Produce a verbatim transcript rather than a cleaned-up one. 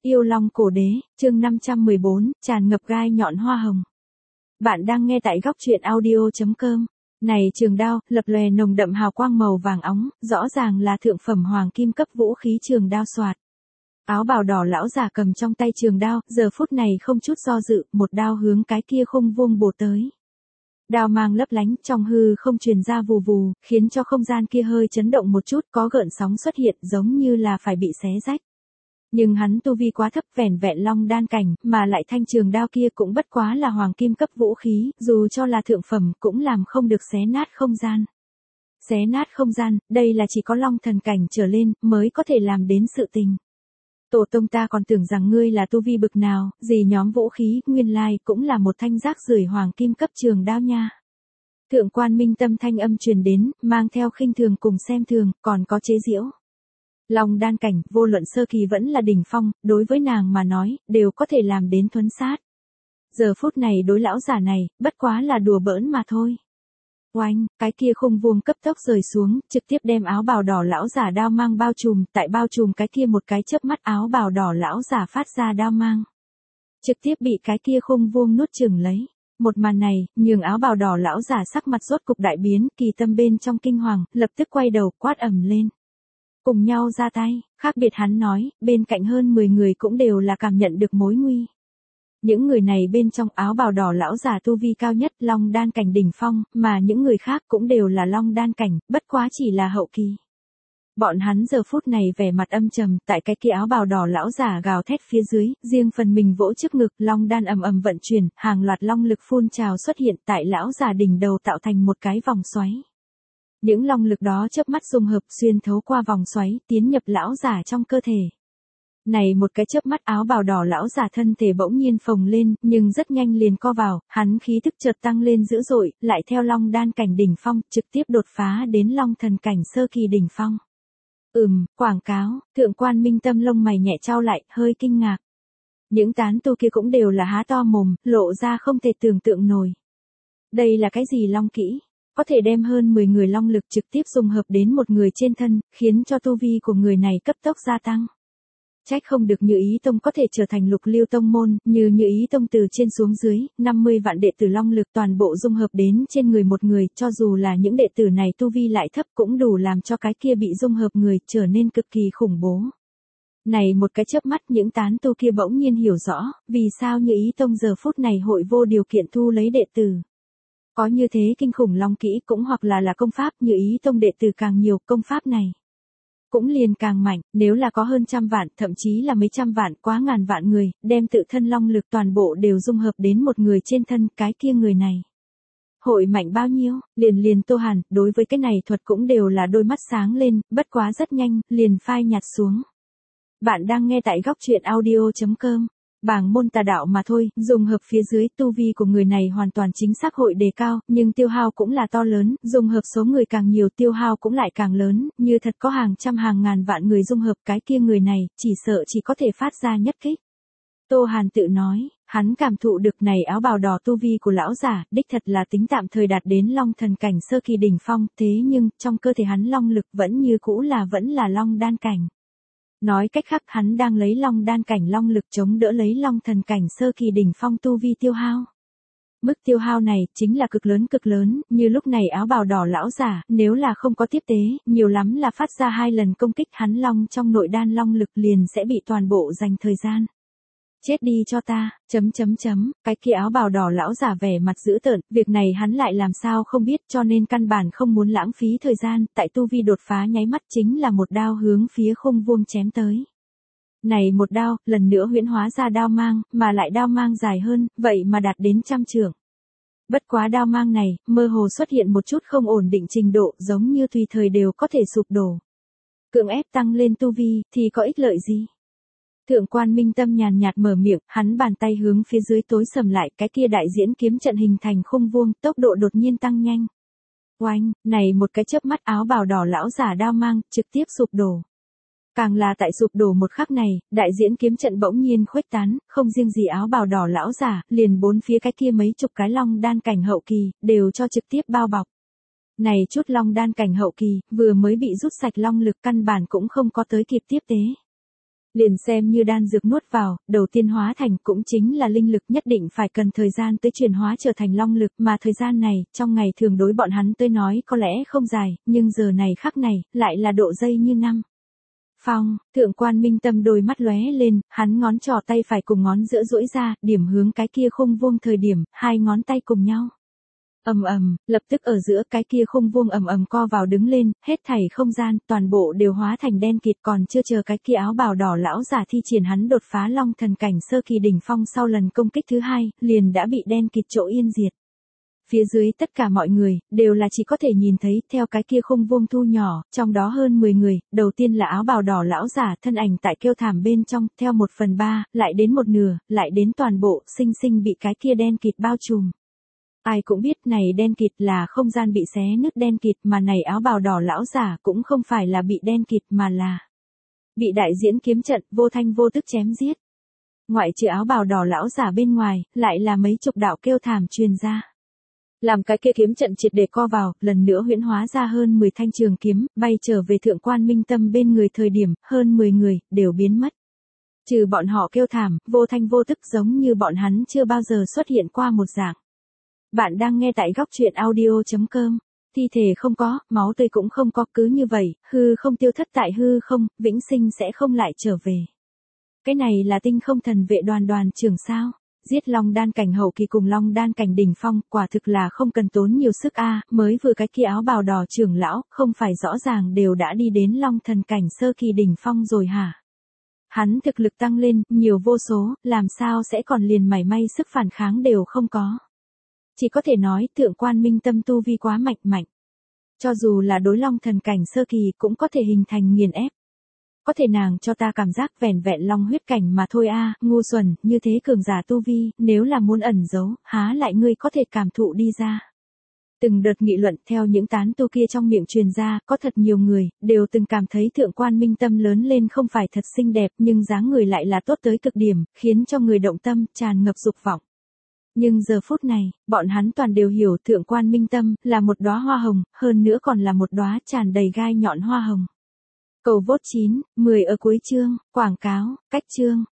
Yêu Long Cổ Đế, chương năm trăm mười bốn, tràn ngập gai nhọn hoa hồng. Bạn đang nghe tại góc truyện audio chấm com. Này trường đao, lập lòe nồng đậm hào quang màu vàng óng, rõ ràng là thượng phẩm hoàng kim cấp vũ khí trường đao xoạt. Áo bào đỏ lão giả cầm trong tay trường đao, giờ phút này không chút do dự, một đao hướng cái kia khung vuông bổ tới. Đao mang lấp lánh, trong hư không truyền ra vù vù, khiến cho không gian kia hơi chấn động một chút, có gợn sóng xuất hiện giống như là phải bị xé rách. Nhưng hắn tu vi quá thấp, vẻn vẹn long đan cảnh, mà lại thanh trường đao kia cũng bất quá là hoàng kim cấp vũ khí, dù cho là thượng phẩm cũng làm không được xé nát không gian. Xé nát không gian, đây là chỉ có long thần cảnh trở lên, mới có thể làm đến sự tình. Tổ tông ta còn tưởng rằng ngươi là tu vi bực nào, gì nhóm vũ khí, nguyên lai cũng là một thanh rác rưởi hoàng kim cấp trường đao nha. Thượng quan Minh Tâm thanh âm truyền đến, mang theo khinh thường cùng xem thường, còn có chế giễu. Long đan cảnh, vô luận sơ kỳ vẫn là đỉnh phong, đối với nàng mà nói, đều có thể làm đến thuấn sát. Giờ phút này đối lão giả này, bất quá là đùa bỡn mà thôi. Oanh, cái kia khung vuông cấp tốc rời xuống, trực tiếp đem áo bào đỏ lão giả đao mang bao trùm, tại bao trùm cái kia một cái chớp mắt áo bào đỏ lão giả phát ra đao mang. Trực tiếp bị cái kia khung vuông nuốt chửng lấy. Một màn này, nhường áo bào đỏ lão giả sắc mặt rốt cục đại biến, kỳ tâm bên trong kinh hoàng, lập tức quay đầu quát ầm lên. Cùng nhau ra tay, khác biệt hắn nói, bên cạnh hơn mười người cũng đều là cảm nhận được mối nguy. Những người này bên trong áo bào đỏ lão giả tu vi cao nhất long đan cảnh đỉnh phong, mà những người khác cũng đều là long đan cảnh, bất quá chỉ là hậu kỳ. Bọn hắn giờ phút này vẻ mặt âm trầm, tại cái kia áo bào đỏ lão giả gào thét phía dưới, riêng phần mình vỗ trước ngực, long đan ầm ầm vận chuyển, hàng loạt long lực phun trào xuất hiện tại lão giả đỉnh đầu tạo thành một cái vòng xoáy. Những long lực đó chớp mắt dung hợp xuyên thấu qua vòng xoáy, tiến nhập lão giả trong cơ thể. Này một cái chớp mắt áo bào đỏ lão giả thân thể bỗng nhiên phồng lên, nhưng rất nhanh liền co vào, hắn khí tức chợt tăng lên dữ dội, lại theo long đan cảnh đỉnh phong, trực tiếp đột phá đến long thần cảnh sơ kỳ đỉnh phong. Ừm, quảng cáo, thượng quan Minh Tâm lông mày nhẹ trao lại, hơi kinh ngạc. Những tán tu kia cũng đều là há to mồm, lộ ra không thể tưởng tượng nổi. Đây là cái gì long kỹ? Có thể đem hơn mười người long lực trực tiếp dung hợp đến một người trên thân, khiến cho tu vi của người này cấp tốc gia tăng. Trách không được Như Ý Tông có thể trở thành lục lưu tông môn, như Như Ý Tông từ trên xuống dưới, năm mươi vạn đệ tử long lực toàn bộ dung hợp đến trên người một người, cho dù là những đệ tử này tu vi lại thấp cũng đủ làm cho cái kia bị dung hợp người trở nên cực kỳ khủng bố. Này một cái chớp mắt những tán tu kia bỗng nhiên hiểu rõ, vì sao Như Ý Tông giờ phút này hội vô điều kiện thu lấy đệ tử. Có như thế kinh khủng long kỹ cũng hoặc là là công pháp, Như Ý Tông đệ tử càng nhiều, công pháp này cũng liền càng mạnh, nếu là có hơn trăm vạn, thậm chí là mấy trăm vạn, quá ngàn vạn người, đem tự thân long lực toàn bộ đều dung hợp đến một người trên thân, cái kia người này hội mạnh bao nhiêu? Liền liền Tô Hàn, đối với cái này thuật cũng đều là đôi mắt sáng lên, bất quá rất nhanh, liền phai nhạt xuống. Bạn đang nghe tại góc truyện audio chấm com. Bảng môn tà đạo mà thôi, dùng hợp phía dưới tu vi của người này hoàn toàn chính xác hội đề cao, nhưng tiêu hao cũng là to lớn, dùng hợp số người càng nhiều tiêu hao cũng lại càng lớn, như thật có hàng trăm hàng ngàn vạn người dung hợp cái kia người này, chỉ sợ chỉ có thể phát ra nhất kích. Tô Hàn tự nói, hắn cảm thụ được này áo bào đỏ tu vi của lão giả, đích thật là tính tạm thời đạt đến long thần cảnh sơ kỳ đỉnh phong, thế nhưng, trong cơ thể hắn long lực vẫn như cũ là vẫn là long đan cảnh. Nói cách khác hắn đang lấy long đan cảnh long lực chống đỡ lấy long thần cảnh sơ kỳ đỉnh phong tu vi tiêu hao. Mức tiêu hao này chính là cực lớn cực lớn, như lúc này áo bào đỏ lão giả, nếu là không có tiếp tế, nhiều lắm là phát ra hai lần công kích hắn long trong nội đan long lực liền sẽ bị toàn bộ dành thời gian. Chết đi cho ta, chấm chấm chấm, cái kia áo bào đỏ lão giả vẻ mặt dữ tợn, việc này hắn lại làm sao không biết cho nên căn bản không muốn lãng phí thời gian, tại tu vi đột phá nháy mắt chính là một đao hướng phía khung vuông chém tới. Này một đao, lần nữa huyễn hóa ra đao mang, mà lại đao mang dài hơn, vậy mà đạt đến trăm trượng. Bất quá đao mang này, mơ hồ xuất hiện một chút không ổn định trình độ giống như tùy thời đều có thể sụp đổ. Cưỡng ép tăng lên tu vi, thì có ích lợi gì? Thượng quan Minh Tâm nhàn nhạt mở miệng, hắn bàn tay hướng phía dưới tối sầm lại, cái kia đại diễn kiếm trận hình thành khung vuông, tốc độ đột nhiên tăng nhanh. Oanh, này một cái chớp mắt áo bào đỏ lão giả đao mang, trực tiếp sụp đổ. Càng là tại sụp đổ một khắc này, đại diễn kiếm trận bỗng nhiên khuếch tán, không riêng gì áo bào đỏ lão giả, liền bốn phía cái kia mấy chục cái long đan cảnh hậu kỳ, đều cho trực tiếp bao bọc. Này chút long đan cảnh hậu kỳ, vừa mới bị rút sạch long lực căn bản cũng không có tới kịp tiếp tế. Liền xem như đan dược nuốt vào, đầu tiên hóa thành cũng chính là linh lực, nhất định phải cần thời gian tới chuyển hóa trở thành long lực, mà thời gian này, trong ngày thường đối bọn hắn tới nói có lẽ không dài, nhưng giờ này khắc này, lại là độ giây như năm. Phong, Thượng Quan Minh Tâm đôi mắt lóe lên, hắn ngón trỏ tay phải cùng ngón giữa duỗi ra, điểm hướng cái kia khung vuông thời điểm, hai ngón tay cùng nhau. Ầm ầm, lập tức ở giữa cái kia khung vuông ầm ầm co vào đứng lên, hết thảy không gian, toàn bộ đều hóa thành đen kịt, còn chưa chờ cái kia áo bào đỏ lão giả thi triển hắn đột phá long thần cảnh sơ kỳ đỉnh phong sau lần công kích thứ hai, liền đã bị đen kịt chỗ yên diệt. Phía dưới tất cả mọi người, đều là chỉ có thể nhìn thấy, theo cái kia khung vuông thu nhỏ, trong đó hơn mười người, đầu tiên là áo bào đỏ lão giả thân ảnh tại kêu thảm bên trong, theo một phần ba, lại đến một nửa, lại đến toàn bộ, sinh sinh bị cái kia đen kịt bao trùm. Ai cũng biết này đen kịt là không gian bị xé nứt đen kịt, mà này áo bào đỏ lão giả cũng không phải là bị đen kịt mà là bị đại diễn kiếm trận vô thanh vô tức chém giết. Ngoại trừ áo bào đỏ lão giả bên ngoài, lại là mấy chục đạo kêu thảm truyền ra. Làm cái kia kiếm trận triệt để co vào, lần nữa huyễn hóa ra hơn mười thanh trường kiếm, bay trở về Thượng Quan Minh Tâm bên người thời điểm, hơn mười người, đều biến mất. Trừ bọn họ kêu thảm, vô thanh vô tức giống như bọn hắn chưa bao giờ xuất hiện qua một dạng. Bạn đang nghe tại góc truyện audio chấm com. Thi thể không có, máu tươi cũng không có, cứ như vậy, hư không tiêu thất tại hư không, vĩnh sinh sẽ không lại trở về. Cái này là Tinh Không Thần Vệ đoàn đoàn trưởng sao? Giết long đan cảnh hậu kỳ cùng long đan cảnh đỉnh phong, quả thực là không cần tốn nhiều sức a, mới vừa cái kia áo bào đỏ trưởng lão, không phải rõ ràng đều đã đi đến long thần cảnh sơ kỳ đỉnh phong rồi hả? Hắn thực lực tăng lên, nhiều vô số, làm sao sẽ còn liền mảy may sức phản kháng đều không có. Chỉ có thể nói, Thượng Quan Minh Tâm tu vi quá mạnh mạnh. Cho dù là đối long thần cảnh sơ kỳ cũng có thể hình thành nghiền ép. Có thể nàng cho ta cảm giác vẻn vẹn long huyết cảnh mà thôi a, ngu xuẩn, như thế cường giả tu vi, nếu là muốn ẩn giấu, há lại ngươi có thể cảm thụ đi ra. Từng đợt nghị luận theo những tán tu kia trong miệng truyền ra, có thật nhiều người, đều từng cảm thấy Thượng Quan Minh Tâm lớn lên không phải thật xinh đẹp, nhưng dáng người lại là tốt tới cực điểm, khiến cho người động tâm, tràn ngập dục vọng. Nhưng giờ phút này, bọn hắn toàn đều hiểu Thượng Quan Minh Tâm là một đóa hoa hồng, hơn nữa còn là một đóa tràn đầy gai nhọn hoa hồng. Cầu vote chín, mười ở cuối chương, quảng cáo, cách chương.